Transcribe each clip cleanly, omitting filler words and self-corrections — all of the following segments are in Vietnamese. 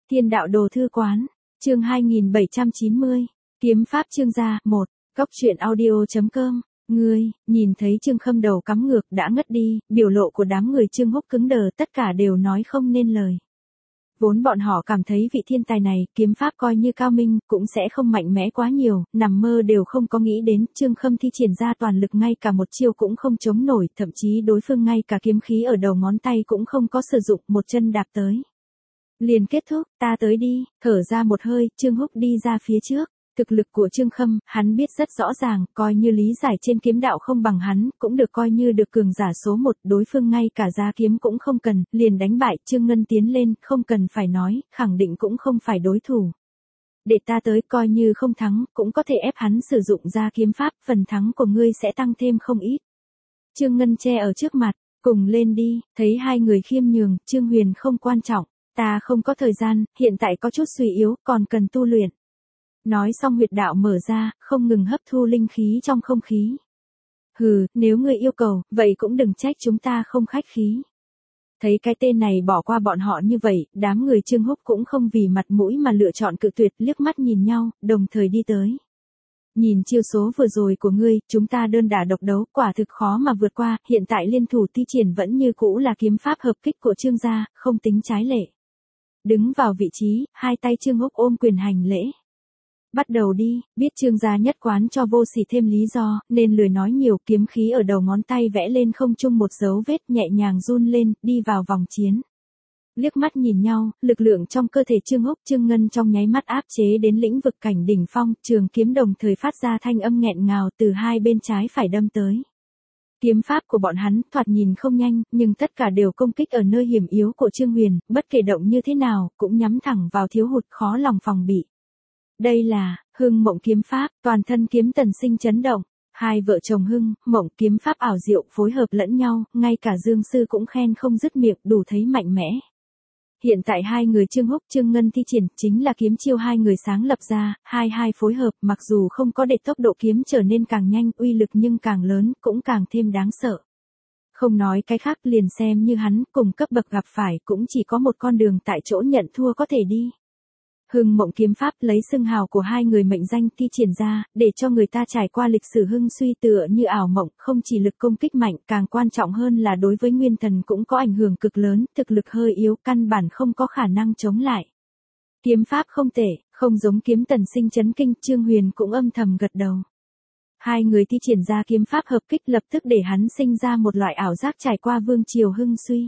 Thiên đạo đồ thư quán, chương 2790, kiếm pháp Trương gia, 1, Cóc truyện audio.com. Ngươi, nhìn thấy Trương Khâm đầu cắm ngược đã ngất đi, biểu lộ của đám người Trương Húc cứng đờ, tất cả đều nói không nên lời. Vốn bọn họ cảm thấy vị thiên tài này, kiếm pháp coi như cao minh, cũng sẽ không mạnh mẽ quá nhiều, nằm mơ đều không có nghĩ đến, Trương Khâm thi triển ra toàn lực ngay cả một chiêu cũng không chống nổi, thậm chí đối phương ngay cả kiếm khí ở đầu ngón tay cũng không có sử dụng, một chân đạp tới. Liền kết thúc, ta tới đi, thở ra một hơi, Trương Húc đi ra phía trước. Thực lực của Trương Khâm, hắn biết rất rõ ràng, coi như lý giải trên kiếm đạo không bằng hắn, cũng được coi như được cường giả số 1, đối phương ngay cả giá kiếm cũng không cần, liền đánh bại, Trương Ngân tiến lên, không cần phải nói, khẳng định cũng không phải đối thủ. Để ta tới, coi như không thắng, cũng có thể ép hắn sử dụng ra kiếm pháp, phần thắng của ngươi sẽ tăng thêm không ít. Trương Ngân che ở trước mặt, cùng lên đi, thấy hai người khiêm nhường, Trương Huyền không quan trọng, ta không có thời gian, hiện tại có chút suy yếu, còn cần tu luyện. Nói xong huyệt đạo mở ra, không ngừng hấp thu linh khí trong không khí. Hừ, nếu ngươi yêu cầu, vậy cũng đừng trách chúng ta không khách khí. Thấy cái tên này bỏ qua bọn họ như vậy, đám người Trương Húc cũng không vì mặt mũi mà lựa chọn cự tuyệt, liếc mắt nhìn nhau, đồng thời đi tới. Nhìn chiêu số vừa rồi của ngươi, chúng ta đơn đả độc đấu, quả thực khó mà vượt qua, hiện tại liên thủ thi triển vẫn như cũ là kiếm pháp hợp kích của Trương gia, không tính trái lệ. Đứng vào vị trí, hai tay Trương Húc ôm quyền hành lễ. Bắt đầu đi, biết Trương gia nhất quán cho vô sỉ thêm lý do, nên lười nói nhiều, kiếm khí ở đầu ngón tay vẽ lên không trung một dấu vết, nhẹ nhàng run lên, đi vào vòng chiến. Liếc mắt nhìn nhau, lực lượng trong cơ thể Trương Húc, Trương Ngân trong nháy mắt áp chế đến lĩnh vực cảnh đỉnh phong, trường kiếm đồng thời phát ra thanh âm nghẹn ngào từ hai bên trái phải đâm tới. Kiếm pháp của bọn hắn thoạt nhìn không nhanh, nhưng tất cả đều công kích ở nơi hiểm yếu của Trương Huyền, bất kể động như thế nào, cũng nhắm thẳng vào thiếu hụt, khó lòng phòng bị. Đây là Hưng Mộng kiếm pháp, toàn thân kiếm tần sinh chấn động. Hai vợ chồng Hưng, Mộng kiếm pháp ảo diệu phối hợp lẫn nhau, ngay cả Dương sư cũng khen không dứt miệng, đủ thấy mạnh mẽ. Hiện tại hai người Trương Húc, Trương Ngân thi triển chính là kiếm chiêu hai người sáng lập ra, hai phối hợp, mặc dù không có để tốc độ kiếm trở nên càng nhanh, uy lực nhưng càng lớn, cũng càng thêm đáng sợ. Không nói cái khác, liền xem như hắn cùng cấp bậc gặp phải, cũng chỉ có một con đường tại chỗ nhận thua có thể đi. Hưng Mộng kiếm pháp lấy xưng hào của hai người mệnh danh thi triển ra, để cho người ta trải qua lịch sử hưng suy tựa như ảo mộng, không chỉ lực công kích mạnh, càng quan trọng hơn là đối với nguyên thần cũng có ảnh hưởng cực lớn, thực lực hơi yếu, căn bản không có khả năng chống lại. Kiếm pháp không tệ, không giống kiếm tần sinh chấn kinh, Trương Huyền cũng âm thầm gật đầu. Hai người thi triển ra kiếm pháp hợp kích lập tức để hắn sinh ra một loại ảo giác trải qua vương triều hưng suy.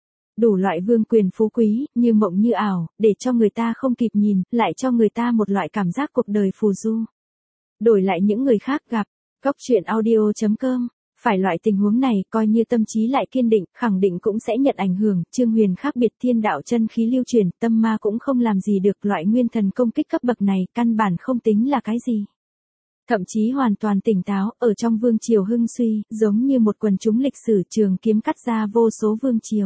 Đủ loại vương quyền phú quý, như mộng như ảo, để cho người ta không kịp nhìn, lại cho người ta một loại cảm giác cuộc đời phù du. Đổi lại những người khác gặp, Cóc truyện audio.com, phải loại tình huống này, coi như tâm trí lại kiên định, khẳng định cũng sẽ nhận ảnh hưởng, Trương Huyền khác biệt thiên đạo chân khí lưu truyền, tâm ma cũng không làm gì được, loại nguyên thần công kích cấp bậc này, căn bản không tính là cái gì. Thậm chí hoàn toàn tỉnh táo, ở trong vương triều hưng suy, giống như một quần chúng lịch sử trường kiếm cắt ra vô số vương triều.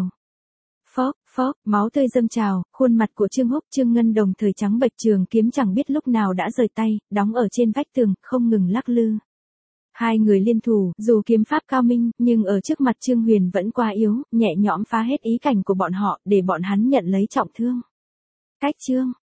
Phốc, máu tươi dâng trào, khuôn mặt của Trương Húc, Trương Ngân đồng thời trắng bệch, trường kiếm chẳng biết lúc nào đã rời tay, đóng ở trên vách tường, không ngừng lắc lư. Hai người liên thủ, dù kiếm pháp cao minh, nhưng ở trước mặt Trương Huyền vẫn quá yếu, nhẹ nhõm phá hết ý cảnh của bọn họ, để bọn hắn nhận lấy trọng thương. Cách chương,